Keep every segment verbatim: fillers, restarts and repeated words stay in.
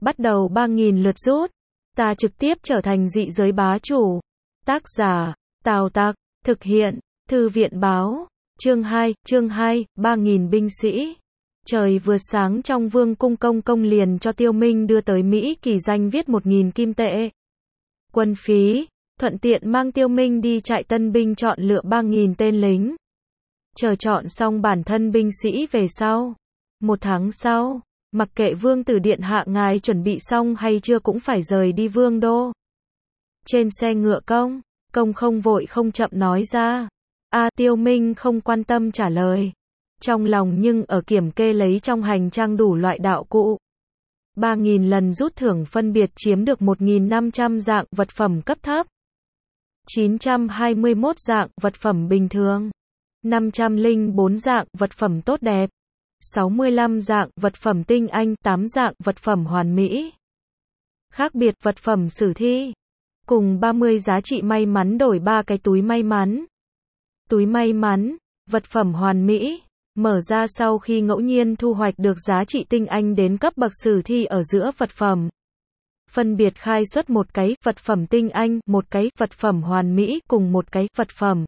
bắt đầu ba nghìn lượt rút. Ta trực tiếp trở thành dị giới bá chủ. Tác giả, Tào Tặc, thực hiện, Thư viện báo. Chương hai, chương hai, ba nghìn binh sĩ. Trời vừa sáng trong vương cung, công công liền cho Tiêu Minh đưa tới Mỹ Kỳ Danh viết một nghìn kim tệ quân phí, thuận tiện mang Tiêu Minh đi trại tân binh chọn lựa ba nghìn tên lính. Chờ chọn xong bản thân binh sĩ về sau. Một tháng sau, mặc kệ vương tử điện hạ ngài chuẩn bị xong hay chưa cũng phải rời đi vương đô. Trên xe ngựa công, công không vội không chậm nói ra. A Tiêu Minh không quan tâm trả lời. Trong lòng nhưng ở kiểm kê lấy trong hành trang đủ loại đạo cụ. ba nghìn lần rút thưởng phân biệt chiếm được một nghìn năm trăm dạng vật phẩm cấp thấp, chín trăm hai mươi mốt dạng vật phẩm bình thường, năm trăm lẻ bốn dạng vật phẩm tốt đẹp, sáu mươi lăm dạng vật phẩm tinh anh, tám dạng vật phẩm hoàn mỹ. Khác biệt vật phẩm sử thi, cùng ba mươi giá trị may mắn đổi ba cái túi may mắn. Túi may mắn, vật phẩm hoàn mỹ, mở ra sau khi ngẫu nhiên thu hoạch được giá trị tinh anh đến cấp bậc sử thi ở giữa vật phẩm. Phân biệt khai xuất một cái vật phẩm tinh anh, một cái vật phẩm hoàn mỹ cùng một cái vật phẩm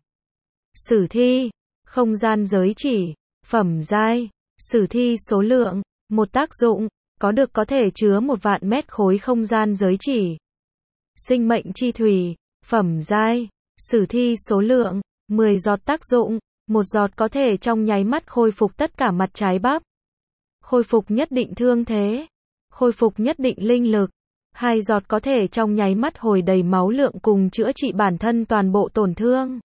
sử thi. Không gian giới chỉ, phẩm giai, sử thi số lượng, một tác dụng, có được có thể chứa một vạn mét khối không gian giới chỉ. Sinh mệnh chi thủy, phẩm giai, sử thi số lượng, mười giọt tác dụng, một giọt có thể trong nháy mắt khôi phục tất cả mặt trái bắp. Khôi phục nhất định thương thế. Khôi phục nhất định linh lực. Hai giọt có thể trong nháy mắt hồi đầy máu lượng cùng chữa trị bản thân toàn bộ tổn thương.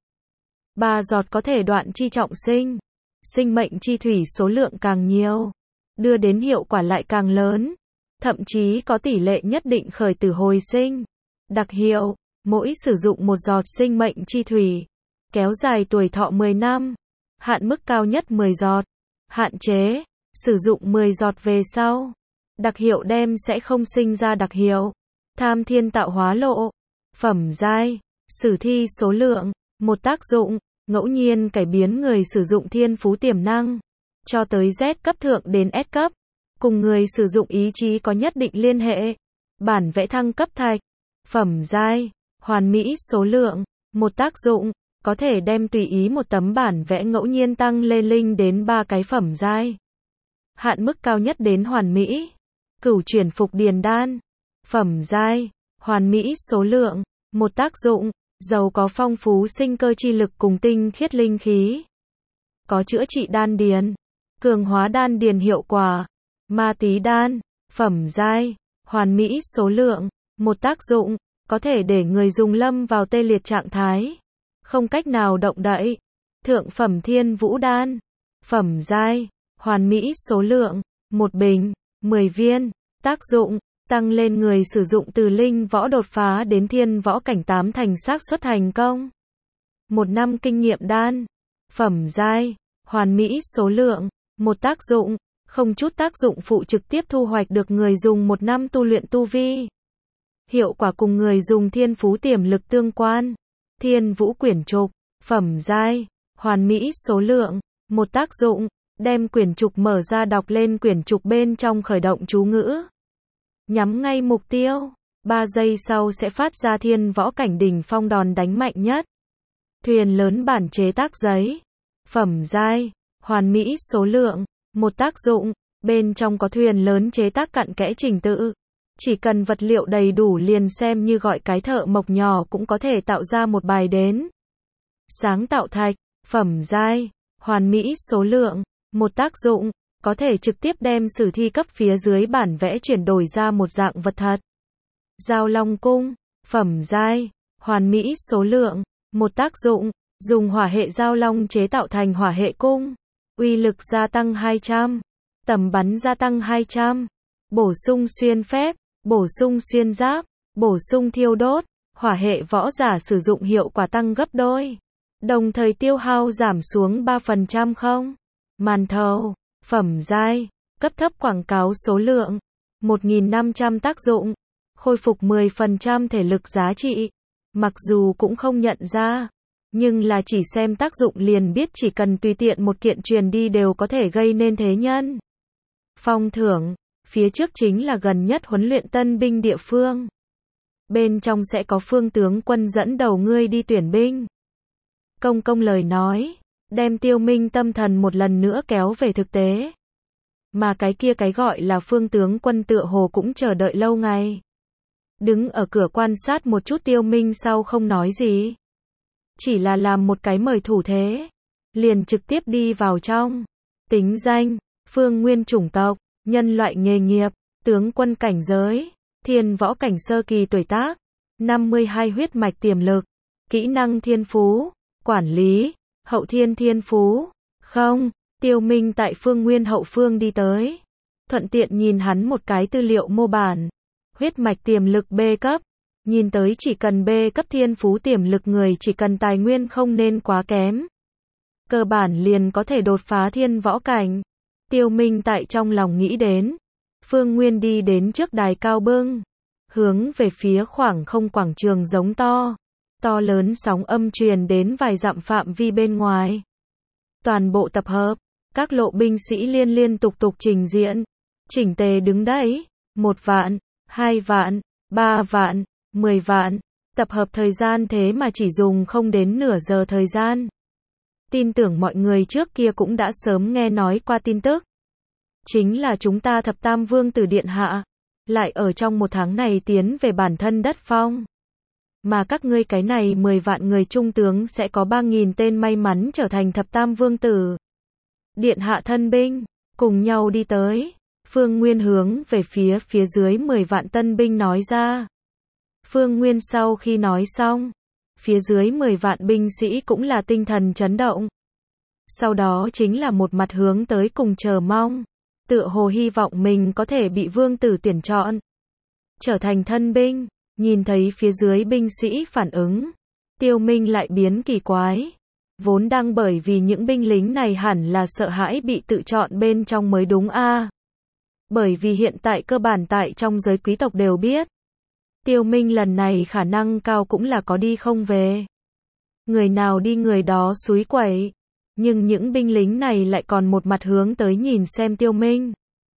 Ba giọt có thể đoạn chi trọng sinh. Sinh mệnh chi thủy số lượng càng nhiều, đưa đến hiệu quả lại càng lớn. Thậm chí có tỷ lệ nhất định khởi tử hồi sinh. Đặc hiệu, mỗi sử dụng một giọt sinh mệnh chi thủy, kéo dài tuổi thọ mười năm. Hạn mức cao nhất mười giọt. Hạn chế, sử dụng mười giọt về sau. Đặc hiệu đem sẽ không sinh ra đặc hiệu. Tham thiên tạo hóa lộ. Phẩm giai, sử thi số lượng, một tác dụng, ngẫu nhiên cải biến người sử dụng thiên phú tiềm năng, cho tới Z cấp thượng đến S cấp. Cùng người sử dụng ý chí có nhất định liên hệ. Bản vẽ thăng cấp thạch. Phẩm giai, hoàn mỹ số lượng, một tác dụng, có thể đem tùy ý một tấm bản vẽ ngẫu nhiên tăng lên linh đến ba cái phẩm giai. Hạn mức cao nhất đến hoàn mỹ. Cửu chuyển phục điền đan. Phẩm giai, hoàn mỹ số lượng, một tác dụng, giàu có phong phú sinh cơ chi lực cùng tinh khiết linh khí. Có chữa trị đan điền, cường hóa đan điền hiệu quả. Ma tí đan. Phẩm giai, hoàn mỹ số lượng, một tác dụng, có thể để người dùng lâm vào tê liệt trạng thái, không cách nào động đậy. Thượng phẩm thiên vũ đan. Phẩm giai, hoàn mỹ số lượng, một bình, mười viên. Tác dụng, tăng lên người sử dụng từ linh võ đột phá đến thiên võ cảnh tám thành xác suất thành công. Một năm kinh nghiệm đan. Phẩm giai, hoàn mỹ số lượng, một tác dụng, không chút tác dụng phụ trực tiếp thu hoạch được người dùng một năm tu luyện tu vi. Hiệu quả cùng người dùng thiên phú tiềm lực tương quan. Thiên vũ quyển trục. Phẩm giai, hoàn mỹ số lượng, một tác dụng, đem quyển trục mở ra đọc lên quyển trục bên trong khởi động chú ngữ. Nhắm ngay mục tiêu, ba giây sau sẽ phát ra thiên võ cảnh đỉnh phong đòn đánh mạnh nhất. Thuyền lớn bản chế tác giấy. Phẩm giai, hoàn mỹ số lượng, một tác dụng, bên trong có thuyền lớn chế tác cặn kẽ trình tự. Chỉ cần vật liệu đầy đủ liền xem như gọi cái thợ mộc nhỏ cũng có thể tạo ra một bài đến. Sáng tạo thạch. Phẩm giai, hoàn mỹ số lượng, một tác dụng, có thể trực tiếp đem sử thi cấp phía dưới bản vẽ chuyển đổi ra một dạng vật thật. Giao long cung. Phẩm giai, hoàn mỹ số lượng, một tác dụng, dùng hỏa hệ giao long chế tạo thành hỏa hệ cung. Uy lực gia tăng hai trăm, tầm bắn gia tăng hai trăm, bổ sung xuyên phép, bổ sung xuyên giáp, bổ sung thiêu đốt. Hỏa hệ võ giả sử dụng hiệu quả tăng gấp đôi, đồng thời tiêu hao giảm xuống ba phần trăm không. Màn thầu. Phẩm giai, cấp thấp quảng cáo số lượng, một nghìn năm trăm tác dụng, khôi phục mười phần trăm thể lực giá trị. Mặc dù cũng không nhận ra, nhưng là chỉ xem tác dụng liền biết chỉ cần tùy tiện một kiện truyền đi đều có thể gây nên thế nhân. Phong thưởng. Phía trước chính là gần nhất huấn luyện tân binh địa phương. Bên trong sẽ có Phương tướng quân dẫn đầu ngươi đi tuyển binh. Công công lời nói, đem Tiêu Minh tâm thần một lần nữa kéo về thực tế. Mà cái kia cái gọi là Phương tướng quân tựa hồ cũng chờ đợi lâu ngày. Đứng ở cửa quan sát một chút Tiêu Minh sau không nói gì. Chỉ là làm một cái mời thủ thế. Liền trực tiếp đi vào trong. Tính danh, Phương Nguyên chủng tộc, nhân loại nghề nghiệp, tướng quân cảnh giới, thiên võ cảnh sơ kỳ tuổi tác, năm mươi hai huyết mạch tiềm lực, kỹ năng thiên phú, quản lý, hậu thiên thiên phú, không, Tiêu Minh tại Phương Nguyên hậu phương đi tới. Thuận tiện nhìn hắn một cái tư liệu mô bản. Huyết mạch tiềm lực B cấp. Nhìn tới chỉ cần B cấp thiên phú tiềm lực người chỉ cần tài nguyên không nên quá kém. Cơ bản liền có thể đột phá thiên võ cảnh. Tiêu Minh tại trong lòng nghĩ đến. Phương Nguyên đi đến trước đài cao bưng. Hướng về phía khoảng không quảng trường giống to. To lớn sóng âm truyền đến vài dặm phạm vi bên ngoài. Toàn bộ tập hợp. Các lộ binh sĩ liên liên tục tục trình diễn. Chỉnh tề đứng đấy. Một vạn, hai vạn, ba vạn, mười vạn. Tập hợp thời gian thế mà chỉ dùng không đến nửa giờ thời gian. Tin tưởng mọi người trước kia cũng đã sớm nghe nói qua tin tức. Chính là chúng ta thập tam vương tử điện hạ. Lại ở trong một tháng này tiến về bản thân đất phong. Mà các ngươi cái này mười vạn người trung tướng sẽ có ba nghìn tên may mắn trở thành thập tam vương tử. Điện hạ thân binh, cùng nhau đi tới. Phương Nguyên hướng về phía phía dưới mười vạn tân binh nói ra. Phương Nguyên sau khi nói xong, phía dưới mười vạn binh sĩ cũng là tinh thần chấn động. Sau đó chính là một mặt hướng tới cùng chờ mong. Tựa hồ hy vọng mình có thể bị vương tử tuyển chọn. Trở thành thân binh, nhìn thấy phía dưới binh sĩ phản ứng. Tiêu Minh lại biến kỳ quái. Vốn đang bởi vì những binh lính này hẳn là sợ hãi bị tự chọn bên trong mới đúng a. À. Bởi vì hiện tại cơ bản tại trong giới quý tộc đều biết. Tiêu Minh lần này khả năng cao cũng là có đi không về. Người nào đi người đó xúi quẩy. Nhưng những binh lính này lại còn một mặt hướng tới nhìn xem Tiêu Minh.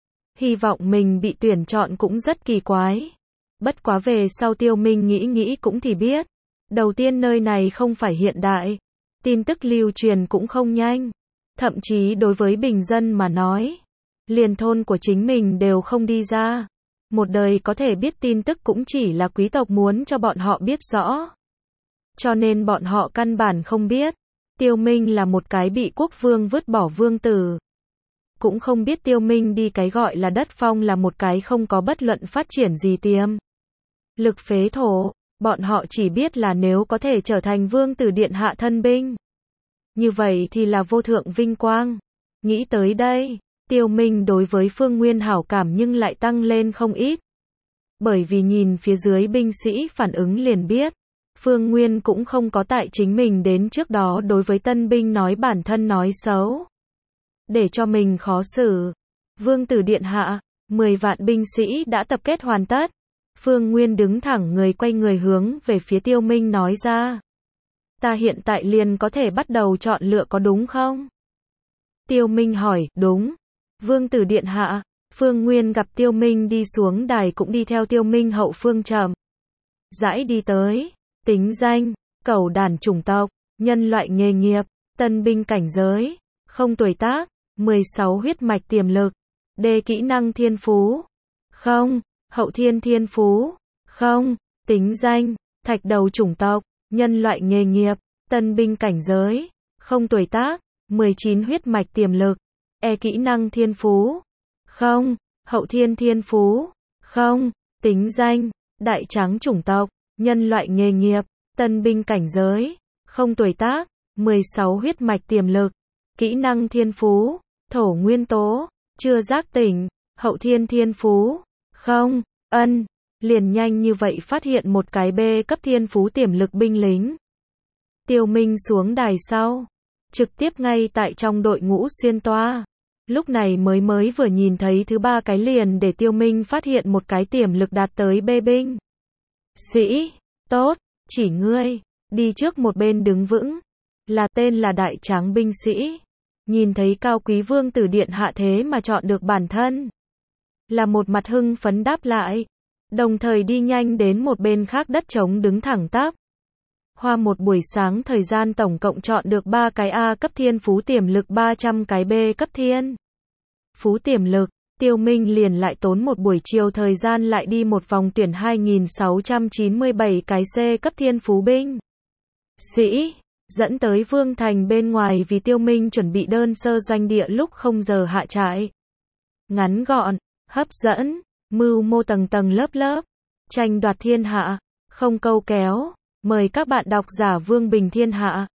Hy vọng mình bị tuyển chọn cũng rất kỳ quái. Bất quá về sau Tiêu Minh nghĩ nghĩ cũng thì biết. Đầu tiên nơi này không phải hiện đại. Tin tức lưu truyền cũng không nhanh. Thậm chí đối với bình dân mà nói. Liền thôn của chính mình đều không đi ra. Một đời có thể biết tin tức cũng chỉ là quý tộc muốn cho bọn họ biết rõ. Cho nên bọn họ căn bản không biết. Tiêu Minh là một cái bị quốc vương vứt bỏ vương tử. Cũng không biết Tiêu Minh đi cái gọi là đất phong là một cái không có bất luận phát triển gì tiềm lực phế thổ. Bọn họ chỉ biết là nếu có thể trở thành vương tử điện hạ thân binh. Như vậy thì là vô thượng vinh quang. Nghĩ tới đây, Tiêu Minh đối với Phương Nguyên hảo cảm nhưng lại tăng lên không ít. Bởi vì nhìn phía dưới binh sĩ phản ứng liền biết. Phương Nguyên cũng không có tại chính mình đến trước đó đối với tân binh nói bản thân nói xấu. Để cho mình khó xử. Vương tử điện hạ, mười vạn binh sĩ đã tập kết hoàn tất. Phương Nguyên đứng thẳng người quay người hướng về phía Tiêu Minh nói ra. Ta hiện tại liền có thể bắt đầu chọn lựa có đúng không? Tiêu Minh hỏi, đúng. Vương tử điện hạ, Phương Nguyên gặp Tiêu Minh đi xuống đài cũng đi theo Tiêu Minh hậu phương chậm rãi đi tới. Tính danh, cẩu đàn chủng tộc, nhân loại nghề nghiệp, tân binh cảnh giới, không tuổi tác, mười sáu huyết mạch tiềm lực, D kỹ năng thiên phú, không, hậu thiên thiên phú, không, tính danh, thạch đầu chủng tộc, nhân loại nghề nghiệp, tân binh cảnh giới, không tuổi tác, mười chín huyết mạch tiềm lực, E kỹ năng thiên phú, không, hậu thiên thiên phú, không, tính danh, đại trắng chủng tộc, nhân loại nghề nghiệp, tân binh cảnh giới, không tuổi tác, mười sáu huyết mạch tiềm lực, kỹ năng thiên phú, thổ nguyên tố, chưa giác tỉnh, hậu thiên thiên phú, không, ân, liền nhanh như vậy phát hiện một cái B cấp thiên phú tiềm lực binh lính. Tiêu Minh xuống đài sau, trực tiếp ngay tại trong đội ngũ xuyên toa. Lúc này mới mới vừa nhìn thấy thứ ba cái liền để Tiêu Minh phát hiện một cái tiềm lực đạt tới B binh. Sĩ, tốt, chỉ ngươi, đi trước một bên đứng vững, là tên là đại tráng binh sĩ. Nhìn thấy cao quý vương tử điện hạ thế mà chọn được bản thân. là một mặt hưng phấn đáp lại, đồng thời đi nhanh đến một bên khác đất trống đứng thẳng tắp. Hoa một buổi sáng thời gian tổng cộng chọn được ba cái A cấp thiên phú tiềm lực ba trăm cái B cấp thiên phú tiềm lực, Tiêu Minh liền lại tốn một buổi chiều thời gian lại đi một vòng tuyển hai nghìn sáu trăm chín mươi bảy cái C cấp thiên phú binh sĩ, dẫn tới Vương Thành bên ngoài vì Tiêu Minh chuẩn bị đơn sơ doanh địa lúc không giờ hạ trại. Ngắn gọn, hấp dẫn, mưu mô tầng tầng lớp lớp, tranh đoạt thiên hạ, không câu kéo. Mời các bạn đọc giả Vương Bình Thiên Hạ.